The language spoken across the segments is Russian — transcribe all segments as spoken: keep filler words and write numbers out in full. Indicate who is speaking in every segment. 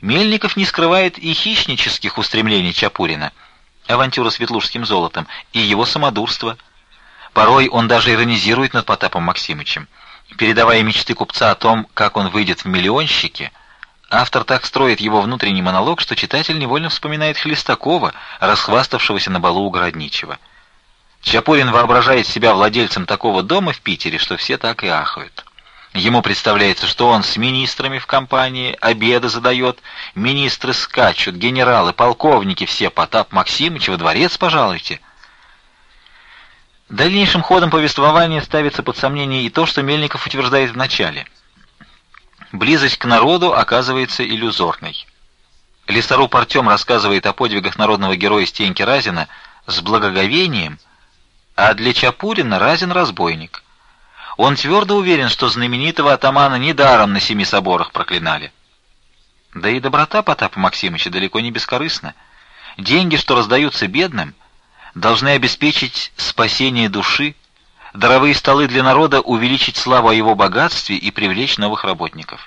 Speaker 1: Мельников не скрывает и хищнических устремлений Чапурина, авантюра с ветлужским золотом, и его самодурство. Порой он даже иронизирует над Потапом Максимычем. Передавая мечты купца о том, как он выйдет в миллионщики, автор так строит его внутренний монолог, что читатель невольно вспоминает Хлестакова, расхваставшегося на балу у Городничего. Чапурин воображает себя владельцем такого дома в Питере, что все так и ахают. Ему представляется, что он с министрами в компании обеды задает, министры скачут, генералы, полковники все, Потап Максимыч, во дворец пожалуйте. Дальнейшим ходом повествования ставится под сомнение и то, что Мельников утверждает в начале. Близость к народу оказывается иллюзорной. Лесоруб Артем рассказывает о подвигах народного героя Стеньки Разина с благоговением, а для Чапурина Разин разбойник. Он твердо уверен, что знаменитого атамана недаром на семи соборах проклинали. Да и доброта Потапа Максимыча далеко не бескорыстна. Деньги, что раздаются бедным, должны обеспечить спасение души, даровые столы для народа увеличить славу о его богатстве и привлечь новых работников.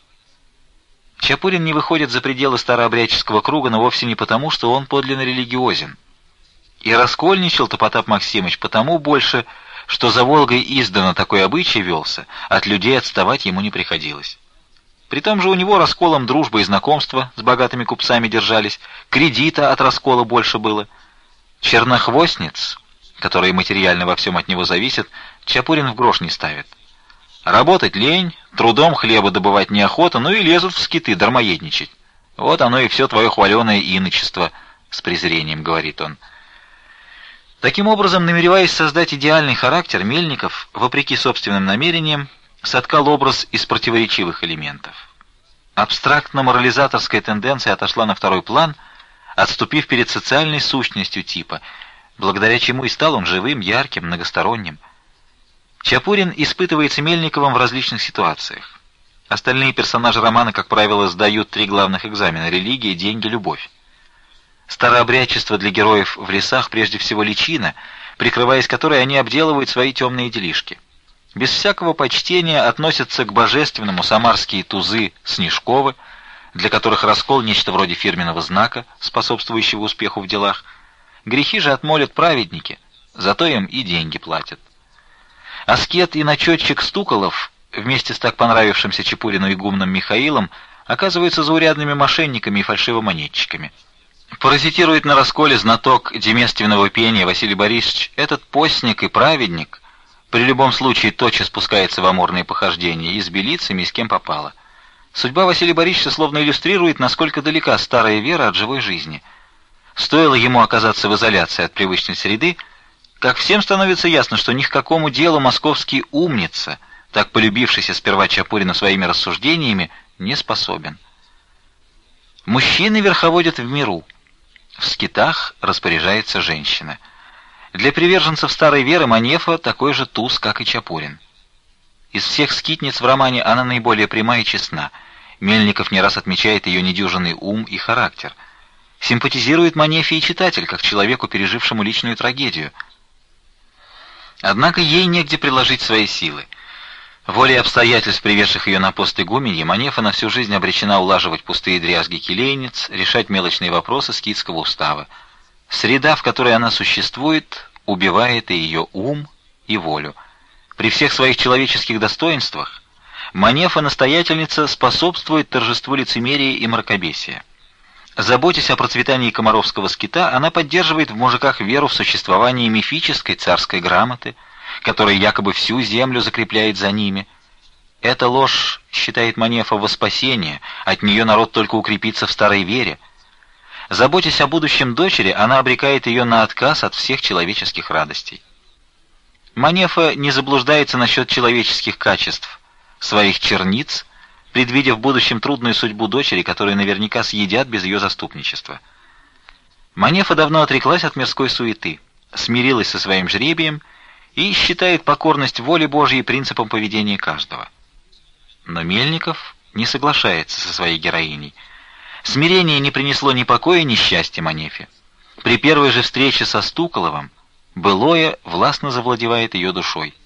Speaker 1: Чапурин не выходит за пределы старообрядческого круга, но вовсе не потому, что он подлинно религиозен. И раскольничал-то Потап Максимыч потому больше, что за Волгой издавна такой обычай велся, от людей отставать ему не приходилось. Притом же у него расколом дружба и знакомства с богатыми купцами держались, кредита от раскола больше было. Чернохвостниц, которые материально во всем от него зависят, Чапурин в грош не ставит. Работать лень, трудом хлеба добывать неохота, ну и лезут в скиты дармоедничать. Вот оно и все твое хваленое иночество, с презрением говорит он. Таким образом, намереваясь создать идеальный характер, Мельников, вопреки собственным намерениям, соткал образ из противоречивых элементов. Абстрактно-морализаторская тенденция отошла на второй план, отступив перед социальной сущностью типа, благодаря чему и стал он живым, ярким, многосторонним. Чапурин испытывается Мельниковым в различных ситуациях. Остальные персонажи романа, как правило, сдают три главных экзамена: религия, деньги, любовь. Старообрядчество для героев в лесах прежде всего личина, прикрываясь которой они обделывают свои темные делишки. Без всякого почтения относятся к божественному самарские тузы Снежковы, для которых раскол — нечто вроде фирменного знака, способствующего успеху в делах. Грехи же отмолят праведники, зато им и деньги платят. Аскет и начетчик Стуколов, вместе с так понравившимся Чапурину игумном Михаилом, оказываются заурядными мошенниками и фальшивомонетчиками. Паразитирует на расколе знаток деместственного пения Василий Борисович. Этот постник и праведник при любом случае тотчас спускается в амурные похождения и с белицами, и с кем попало. Судьба Василия Борисовича словно иллюстрирует, насколько далека старая вера от живой жизни. Стоило ему оказаться в изоляции от привычной среды, как всем становится ясно, что ни к какому делу московский умница, так полюбившийся сперва Чапурину своими рассуждениями, не способен. Мужчины верховодят в миру. В скитах распоряжается женщина. Для приверженцев старой веры Манефа такой же туз, как и Чапурин. Из всех скитниц в романе она наиболее пряма и честна. Мельников не раз отмечает ее недюжинный ум и характер. Симпатизирует Манефе и читатель, как человеку, пережившему личную трагедию. Однако ей негде приложить свои силы. Волей обстоятельств, приведших ее на пост игуменьи, Манефа на всю жизнь обречена улаживать пустые дрязги келейниц, решать мелочные вопросы скитского устава. Среда, в которой она существует, убивает и ее ум, и волю. При всех своих человеческих достоинствах Манефа, настоятельница, способствует торжеству лицемерия и мракобесия. Заботясь о процветании комаровского скита, она поддерживает в мужиках веру в существование мифической царской грамоты, которая якобы всю землю закрепляет за ними. Эта ложь, считает Манефа, во спасение, от нее народ только укрепится в старой вере. Заботясь о будущем дочери, она обрекает ее на отказ от всех человеческих радостей. Манефа не заблуждается насчет человеческих качеств своих черниц, предвидя в будущем трудную судьбу дочери, которые наверняка съедят без ее заступничества. Манефа давно отреклась от мирской суеты, смирилась со своим жребием и считает покорность воле Божьей принципом поведения каждого. Но Мельников не соглашается со своей героиней. Смирение не принесло ни покоя, ни счастья Манефе. При первой же встрече со Стуколовым былое властно завладевает ее душой.